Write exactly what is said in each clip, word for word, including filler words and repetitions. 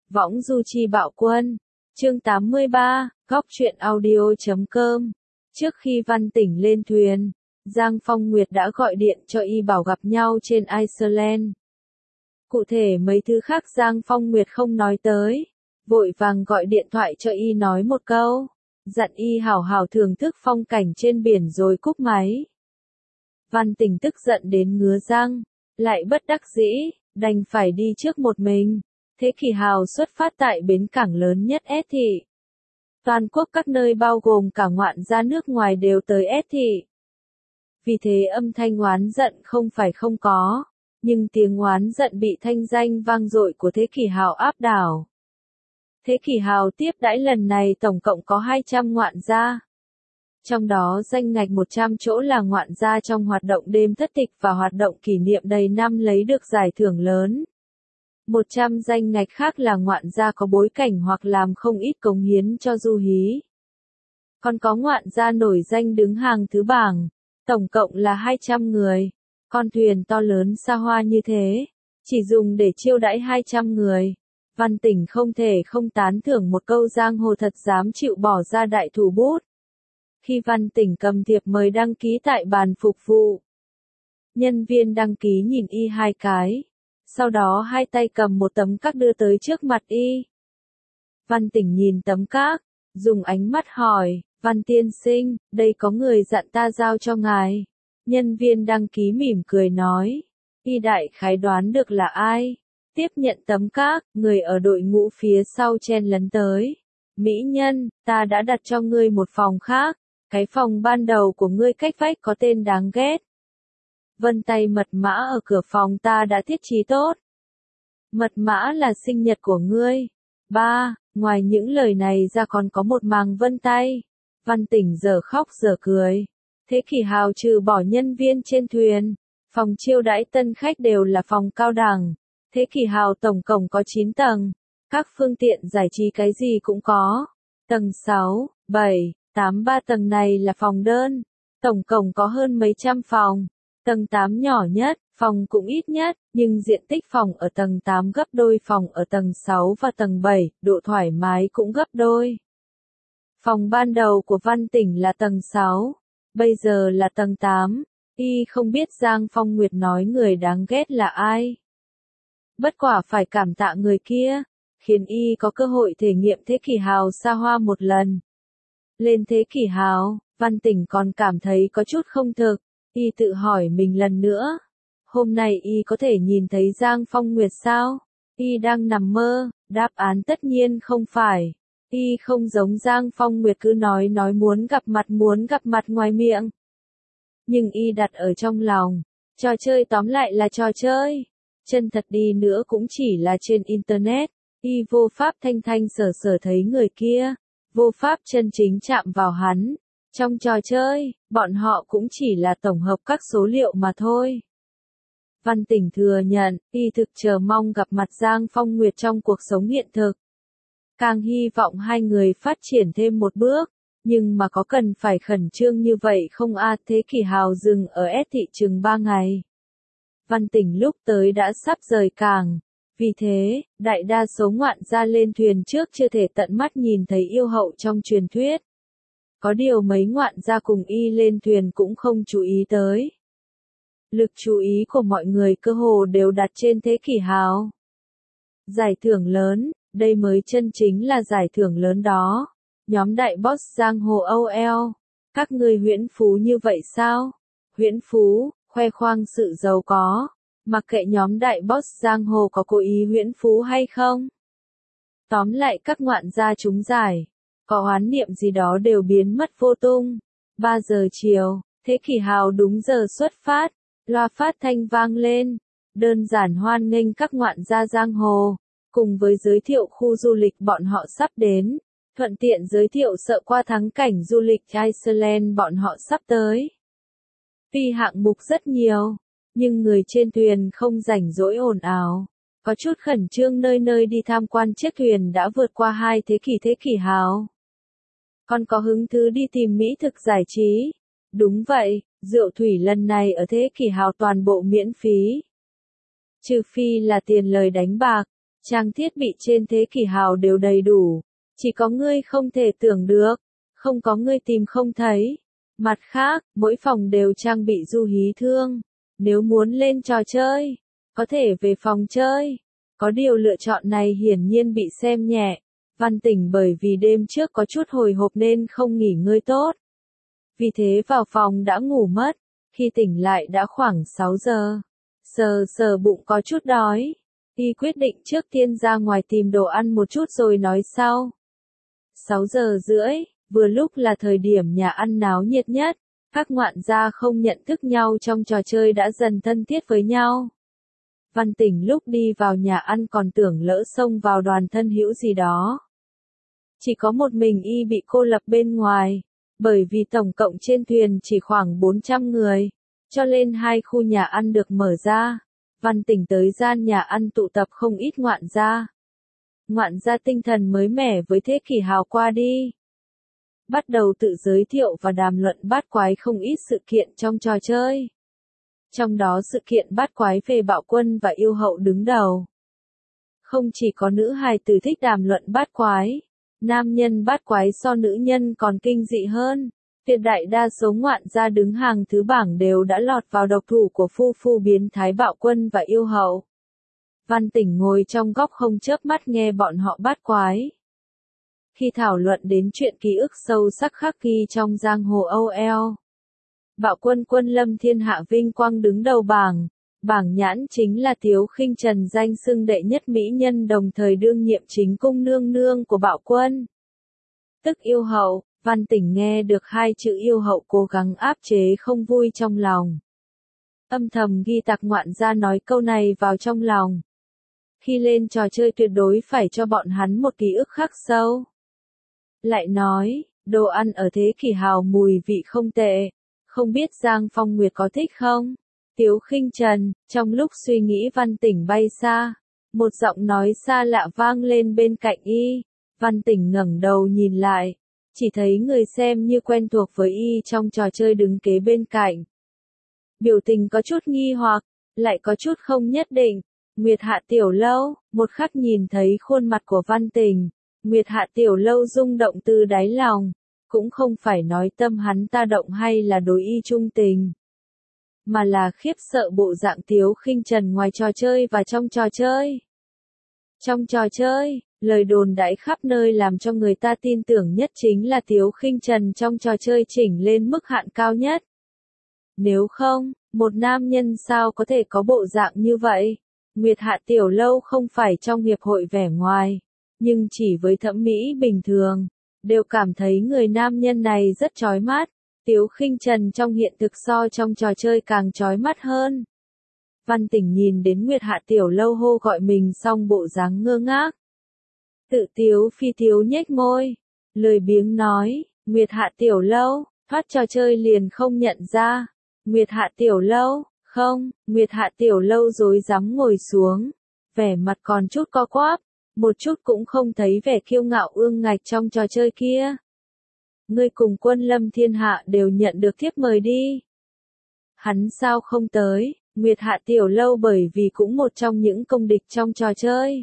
Võng du chi bạo quân. Chương tám mươi ba, góc truyện audio chấm com. Trước khi Văn Tỉnh lên thuyền, Giang Phong Nguyệt đã gọi điện cho y bảo gặp nhau trên Iceland. Cụ thể mấy thứ khác Giang Phong Nguyệt không nói tới, vội vàng gọi điện thoại cho y nói một câu, dặn y hảo hảo thưởng thức phong cảnh trên biển rồi cúp máy. Văn Tỉnh tức giận đến ngứa răng, lại bất đắc dĩ, đành phải đi trước một mình. Thế Kỷ Hào xuất phát tại bến cảng lớn nhất S thị. Toàn quốc các nơi bao gồm cả ngoạn gia nước ngoài đều tới S thị. Vì thế âm thanh oán giận không phải không có, nhưng tiếng oán giận bị thanh danh vang dội của Thế Kỷ Hào áp đảo. Thế Kỷ Hào tiếp đãi lần này tổng cộng có hai trăm ngoạn gia. Trong đó danh ngạch một trăm chỗ là ngoạn gia trong hoạt động đêm thất tịch và hoạt động kỷ niệm đầy năm lấy được giải thưởng lớn. một trăm danh ngạch khác là ngoạn gia có bối cảnh hoặc làm không ít cống hiến cho du hí. Còn có ngoạn gia nổi danh đứng hàng thứ bảng, tổng cộng là hai trăm người. Con thuyền to lớn xa hoa như thế, chỉ dùng để chiêu đãi hai trăm người. Văn Tỉnh không thể không tán thưởng một câu giang hồ thật dám chịu bỏ ra đại thủ bút. Khi Văn Tỉnh cầm thiệp mời đăng ký tại bàn phục vụ, nhân viên đăng ký nhìn y hai cái. Sau đó hai tay cầm một tấm các đưa tới trước mặt y. Văn Tỉnh nhìn tấm các, dùng ánh mắt hỏi, Văn tiên sinh, đây có người dặn ta giao cho ngài. Nhân viên đăng ký mỉm cười nói, y đại khái đoán được là ai. Tiếp nhận tấm các, người ở đội ngũ phía sau chen lấn tới. Mỹ nhân, ta đã đặt cho ngươi một phòng khác, cái phòng ban đầu của ngươi cách vách có tên đáng ghét. Vân tay mật mã ở cửa phòng ta đã thiết trí tốt. Mật mã là sinh nhật của ngươi. Ba, ngoài những lời này ra còn có một màng vân tay. Văn Tỉnh giờ khóc giờ cười. Thế Kỷ Hào trừ bỏ nhân viên trên thuyền, phòng chiêu đãi tân khách đều là phòng cao đẳng. Thế Kỷ Hào tổng cộng có chín tầng, các phương tiện giải trí cái gì cũng có. Tầng sáu, bảy, tám ba tầng này là phòng đơn, tổng cộng có hơn mấy trăm phòng. Tầng tám nhỏ nhất, phòng cũng ít nhất, nhưng diện tích phòng ở tầng tám gấp đôi phòng ở tầng sáu và tầng bảy, độ thoải mái cũng gấp đôi. Phòng ban đầu của Văn Tỉnh là tầng sáu, bây giờ là tầng tám, y không biết Giang Phong Nguyệt nói người đáng ghét là ai. Bất quả phải cảm tạ người kia, khiến y có cơ hội thể nghiệm Thế Kỷ Hào xa hoa một lần. Lên Thế Kỷ Hào, Văn Tỉnh còn cảm thấy có chút không thực. Y tự hỏi mình lần nữa, hôm nay y có thể nhìn thấy Giang Phong Nguyệt sao? Y đang nằm mơ, đáp án tất nhiên không phải. Y không giống Giang Phong Nguyệt cứ nói nói muốn gặp mặt muốn gặp mặt ngoài miệng. Nhưng y đặt ở trong lòng, trò chơi tóm lại là trò chơi. Chân thật đi nữa cũng chỉ là trên Internet. Y vô pháp thanh thanh sở sở thấy người kia, vô pháp chân chính chạm vào hắn. Trong trò chơi, bọn họ cũng chỉ là tổng hợp các số liệu mà thôi. Văn Tỉnh thừa nhận, y thực chờ mong gặp mặt Giang Phong Nguyệt trong cuộc sống hiện thực. Càng hy vọng hai người phát triển thêm một bước, nhưng mà có cần phải khẩn trương như vậy không a? Thế Kỷ Hào dừng ở S thị chừng ba ngày. Văn Tỉnh lúc tới đã sắp rời cảng. Vì thế, đại đa số ngoạn gia lên thuyền trước chưa thể tận mắt nhìn thấy yêu hậu trong truyền thuyết. Có điều mấy ngoạn gia cùng y lên thuyền cũng không chú ý tới. Lực chú ý của mọi người cơ hồ đều đặt trên Thế Kỷ Hào. Giải thưởng lớn, đây mới chân chính là giải thưởng lớn đó. Nhóm đại boss giang hồ âu eo. Các ngươi huyễn phú như vậy sao? Huyễn phú, khoe khoang sự giàu có. Mặc kệ nhóm đại boss giang hồ có cố ý huyễn phú hay không. Tóm lại các ngoạn gia trúng giải. Có oán niệm gì đó đều biến mất vô tung. ba giờ chiều, Thế Kỷ Hào đúng giờ xuất phát, loa phát thanh vang lên, đơn giản hoan nghênh các ngoạn gia giang hồ, cùng với giới thiệu khu du lịch bọn họ sắp đến, thuận tiện giới thiệu sợ qua thắng cảnh du lịch Iceland bọn họ sắp tới. Tuy hạng mục rất nhiều, nhưng người trên thuyền không rảnh rỗi ồn ào, có chút khẩn trương nơi nơi đi tham quan chiếc thuyền đã vượt qua hai thế kỷ Thế Kỷ Hào. Còn có hứng thú đi tìm mỹ thực giải trí. Đúng vậy, rượu thủy lần này ở Thế Kỷ Hào toàn bộ miễn phí. Trừ phi là tiền lời đánh bạc, Trang thiết bị trên Thế Kỷ Hào đều đầy đủ. Chỉ có ngươi không thể tưởng được. Không có ngươi tìm không thấy. Mặt khác, mỗi phòng đều trang bị du hí thương. Nếu muốn lên trò chơi, có thể về phòng chơi. Có điều lựa chọn này hiển nhiên bị xem nhẹ. Văn Tỉnh bởi vì đêm trước có chút hồi hộp nên không nghỉ ngơi tốt. Vì thế vào phòng đã ngủ mất. Khi tỉnh lại đã khoảng sáu giờ. Sờ sờ bụng có chút đói. Y quyết định trước tiên ra ngoài tìm đồ ăn một chút rồi nói sau. sáu giờ rưỡi, vừa lúc là thời điểm nhà ăn náo nhiệt nhất. Các ngoạn gia không nhận thức nhau trong trò chơi đã dần thân thiết với nhau. Văn Tỉnh lúc đi vào nhà ăn còn tưởng lỡ xông vào đoàn thân hữu gì đó. Chỉ có một mình y bị cô lập bên ngoài, bởi vì tổng cộng trên thuyền chỉ khoảng bốn trăm người, cho nên hai khu nhà ăn được mở ra. Văn Tỉnh tới gian nhà ăn tụ tập không ít ngoạn gia. Ngoạn gia tinh thần mới mẻ với Thế Kỷ Hào qua đi. Bắt đầu tự giới thiệu và đàm luận bát quái không ít sự kiện trong trò chơi. Trong đó sự kiện bát quái về bạo quân và yêu hậu đứng đầu. Không chỉ có nữ hài tử thích đàm luận bát quái, nam nhân bát quái so nữ nhân còn kinh dị hơn. Tuyệt đại đa số ngoạn gia đứng hàng thứ bảng đều đã lọt vào độc thủ của phu phu biến thái bạo quân và yêu hậu. Văn Tỉnh ngồi trong góc không chớp mắt nghe bọn họ bát quái. Khi thảo luận đến chuyện ký ức sâu sắc khắc ghi trong giang hồ Âu Eo, bạo quân quân lâm thiên hạ vinh quang đứng đầu bảng. Bảng nhãn chính là Tiếu Khinh Trần danh xưng đệ nhất mỹ nhân đồng thời đương nhiệm chính cung nương nương của bạo quân. Tức yêu hậu. Văn Tỉnh nghe được hai chữ yêu hậu cố gắng áp chế không vui trong lòng. Âm thầm ghi tạc ngoạn gia nói câu này vào trong lòng. Khi lên trò chơi tuyệt đối phải cho bọn hắn một ký ức khắc sâu. Lại nói, đồ ăn ở Thế Kỷ Hào mùi vị không tệ. Không biết Giang Phong Nguyệt có thích không? Tiếu Khinh Trần, trong lúc suy nghĩ Văn Tỉnh bay xa. Một giọng nói xa lạ vang lên bên cạnh y. Văn Tỉnh ngẩng đầu nhìn lại. Chỉ thấy người xem như quen thuộc với y trong trò chơi đứng kế bên cạnh. Biểu tình có chút nghi hoặc, lại có chút không nhất định. Nguyệt Hạ Tiểu Lâu, một khắc nhìn thấy khuôn mặt của Văn Tỉnh. Nguyệt Hạ Tiểu Lâu rung động từ đáy lòng. Cũng không phải nói tâm hắn ta động hay là đối y trung tình. Mà là khiếp sợ bộ dạng Tiếu Khinh Trần ngoài trò chơi và trong trò chơi. Trong trò chơi, lời đồn đãi khắp nơi làm cho người ta tin tưởng nhất chính là Tiếu Khinh Trần trong trò chơi chỉnh lên mức hạn cao nhất. Nếu không, một nam nhân sao có thể có bộ dạng như vậy? Nguyệt Hạ Tiểu Lâu không phải trong hiệp hội vẻ ngoài, nhưng chỉ với thẩm mỹ bình thường, đều cảm thấy người nam nhân này rất chói mắt. Tiếu Khinh Trần trong hiện thực so trong trò chơi càng chói mắt hơn. Văn Tỉnh nhìn đến Nguyệt Hạ Tiểu Lâu hô gọi mình xong bộ dáng ngơ ngác. Tự tiếu phi tiếu nhếch môi, lười biếng nói, Nguyệt Hạ Tiểu Lâu, thoát trò chơi liền không nhận ra. Nguyệt Hạ Tiểu Lâu, không, Nguyệt Hạ Tiểu Lâu rối rắm ngồi xuống, vẻ mặt còn chút co quắp, một chút cũng không thấy vẻ kiêu ngạo ương ngạch trong trò chơi kia. Ngươi cùng quân lâm thiên hạ đều nhận được thiếp mời đi. Hắn sao không tới? Nguyệt Hạ Tiểu Lâu bởi vì cũng một trong những công địch trong trò chơi.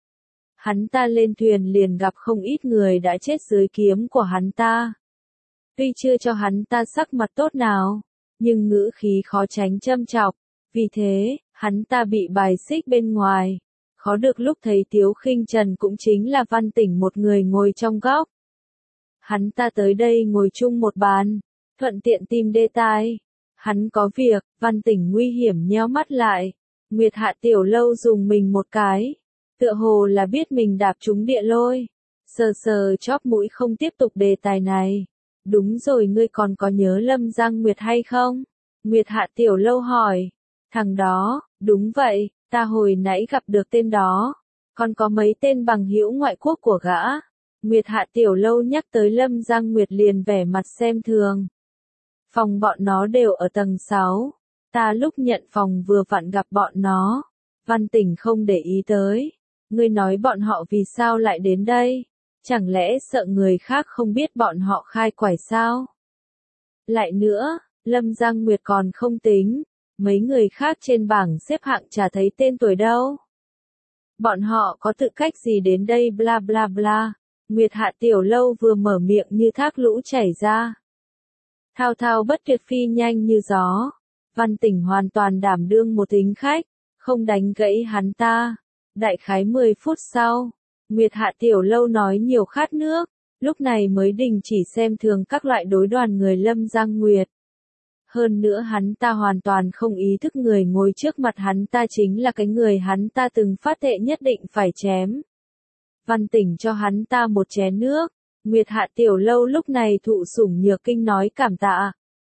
Hắn ta lên thuyền liền gặp không ít người đã chết dưới kiếm của hắn ta. Tuy chưa cho hắn ta sắc mặt tốt nào, nhưng ngữ khí khó tránh châm chọc. Vì thế, hắn ta bị bài xích bên ngoài. Khó được lúc thấy Tiếu Khinh Trần cũng chính là Văn Tỉnh một người ngồi trong góc. Hắn ta tới đây ngồi chung một bàn, thuận tiện tìm đề tài. Hắn có việc, Văn Tỉnh nguy hiểm nheo mắt lại. Nguyệt Hạ Tiểu Lâu dùng mình một cái. Tựa hồ là biết mình đạp trúng địa lôi. Sờ sờ chóp mũi không tiếp tục đề tài này. Đúng rồi, ngươi còn có nhớ Lâm Giang Nguyệt hay không? Nguyệt Hạ Tiểu Lâu hỏi. Thằng đó, đúng vậy, ta hồi nãy gặp được tên đó. Còn có mấy tên bằng hữu ngoại quốc của gã. Nguyệt Hạ Tiểu Lâu nhắc tới Lâm Giang Nguyệt liền vẻ mặt xem thường. Phòng bọn nó đều ở tầng sáu. Ta lúc nhận phòng vừa vặn gặp bọn nó. Văn Tỉnh không để ý tới. Ngươi nói bọn họ vì sao lại đến đây? Chẳng lẽ sợ người khác không biết bọn họ khai quải sao? Lại nữa, Lâm Giang Nguyệt còn không tính. Mấy người khác trên bảng xếp hạng chả thấy tên tuổi đâu. Bọn họ có tự cách gì đến đây bla bla bla. Nguyệt Hạ Tiểu Lâu vừa mở miệng như thác lũ chảy ra. Thao thao bất tuyệt phi nhanh như gió. Văn Tỉnh hoàn toàn đảm đương một tính khách, không đánh gãy hắn ta. Đại khái mười phút sau, Nguyệt Hạ Tiểu Lâu nói nhiều khát nước, lúc này mới đình chỉ xem thường các loại đối đoàn người Lâm Giang Nguyệt. Hơn nữa hắn ta hoàn toàn không ý thức người ngồi trước mặt hắn ta chính là cái người hắn ta từng phát thệ nhất định phải chém. Văn Tỉnh cho hắn ta một chén nước, Nguyệt Hạ Tiểu Lâu lúc này thụ sủng nhược kinh nói cảm tạ.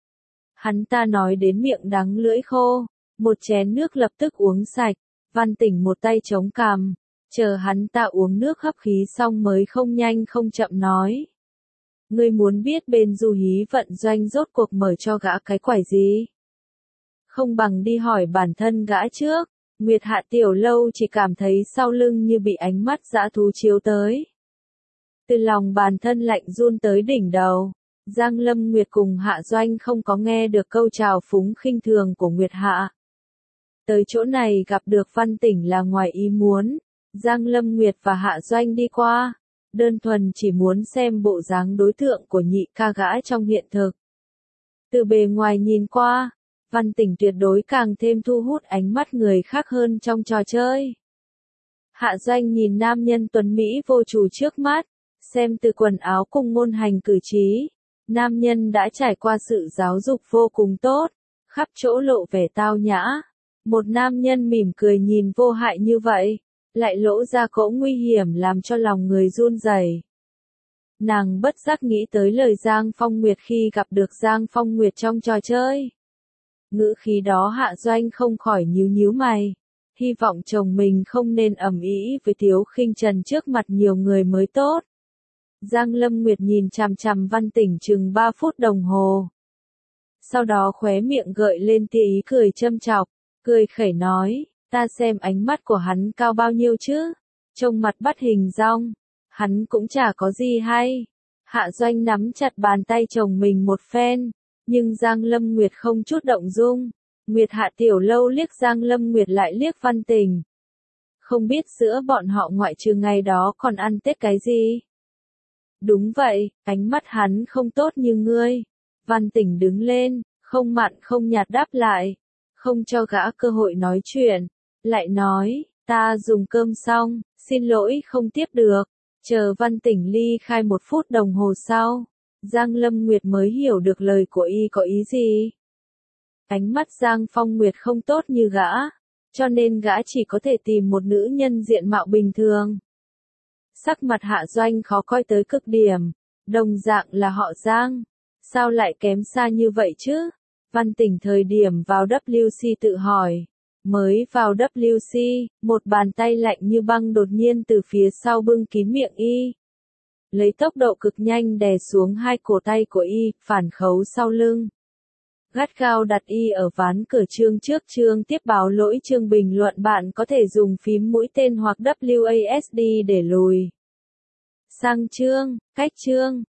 Hắn ta nói đến miệng đắng lưỡi khô, một chén nước lập tức uống sạch, Văn Tỉnh một tay chống cằm, chờ hắn ta uống nước hấp khí xong mới không nhanh không chậm nói. Ngươi muốn biết bên Du Hí vận doanh rốt cuộc mở cho gã cái quải gì? Không bằng đi hỏi bản thân gã trước. Nguyệt Hạ Tiểu Lâu chỉ cảm thấy sau lưng như bị ánh mắt dã thú chiếu tới. Từ lòng bản thân lạnh run tới đỉnh đầu. Giang Lâm Nguyệt cùng Hạ Doanh không có nghe được câu chào phúng khinh thường của Nguyệt Hạ. Tới chỗ này gặp được Văn Tỉnh là ngoài ý muốn. Giang Lâm Nguyệt và Hạ Doanh đi qua. Đơn thuần chỉ muốn xem bộ dáng đối tượng của nhị ca gã trong hiện thực. Từ bề ngoài nhìn qua, Văn Tỉnh tuyệt đối càng thêm thu hút ánh mắt người khác hơn trong trò chơi. Hạ Doanh nhìn nam nhân tuấn Mỹ vô chủ trước mắt, xem từ quần áo cùng ngôn hành cử trí. Nam nhân đã trải qua sự giáo dục vô cùng tốt, khắp chỗ lộ vẻ tao nhã. Một nam nhân mỉm cười nhìn vô hại như vậy, lại lỗ ra cỗ nguy hiểm làm cho lòng người run rẩy. Nàng bất giác nghĩ tới lời Giang Phong Nguyệt khi gặp được Giang Phong Nguyệt trong trò chơi. Ngữ khí đó Hạ Doanh không khỏi nhíu nhíu mày, hy vọng chồng mình không nên ầm ĩ với Tiếu Khinh Trần trước mặt nhiều người mới tốt. Giang Lâm Nguyệt nhìn chằm chằm Văn Tỉnh chừng ba phút đồng hồ. Sau đó khóe miệng gợi lên tia ý cười châm chọc, cười khẩy nói, ta xem ánh mắt của hắn cao bao nhiêu chứ, trông mặt bắt hình dong, hắn cũng chả có gì hay. Hạ Doanh nắm chặt bàn tay chồng mình một phen, nhưng Giang Lâm Nguyệt không chút động dung. Nguyệt Hạ Tiểu Lâu liếc Giang Lâm Nguyệt lại liếc Văn Tỉnh. Không biết giữa bọn họ ngoại trừ ngày đó còn ăn Tết cái gì? Đúng vậy, ánh mắt hắn không tốt như ngươi. Văn Tỉnh đứng lên, không mặn không nhạt đáp lại, không cho gã cơ hội nói chuyện, lại nói, ta dùng cơm xong, xin lỗi không tiếp được. Chờ Văn Tỉnh ly khai một phút đồng hồ sau, Giang Lâm Nguyệt mới hiểu được lời của y có ý gì. Ánh mắt Giang Phong Nguyệt không tốt như gã, cho nên gã chỉ có thể tìm một nữ nhân diện mạo bình thường. Sắc mặt Hạ Doanh khó coi tới cực điểm, đồng dạng là họ Giang, sao lại kém xa như vậy chứ? Văn Tỉnh thời điểm vào W C tự hỏi, mới vào W C, một bàn tay lạnh như băng đột nhiên từ phía sau bưng kín miệng y. Lấy tốc độ cực nhanh đè xuống hai cổ tay của y, phản khấu sau lưng. Gắt gao đặt y ở ván cửa chương trước chương tiếp báo lỗi chương bình luận bạn có thể dùng phím mũi tên hoặc W A S D để lùi sang chương, cách chương.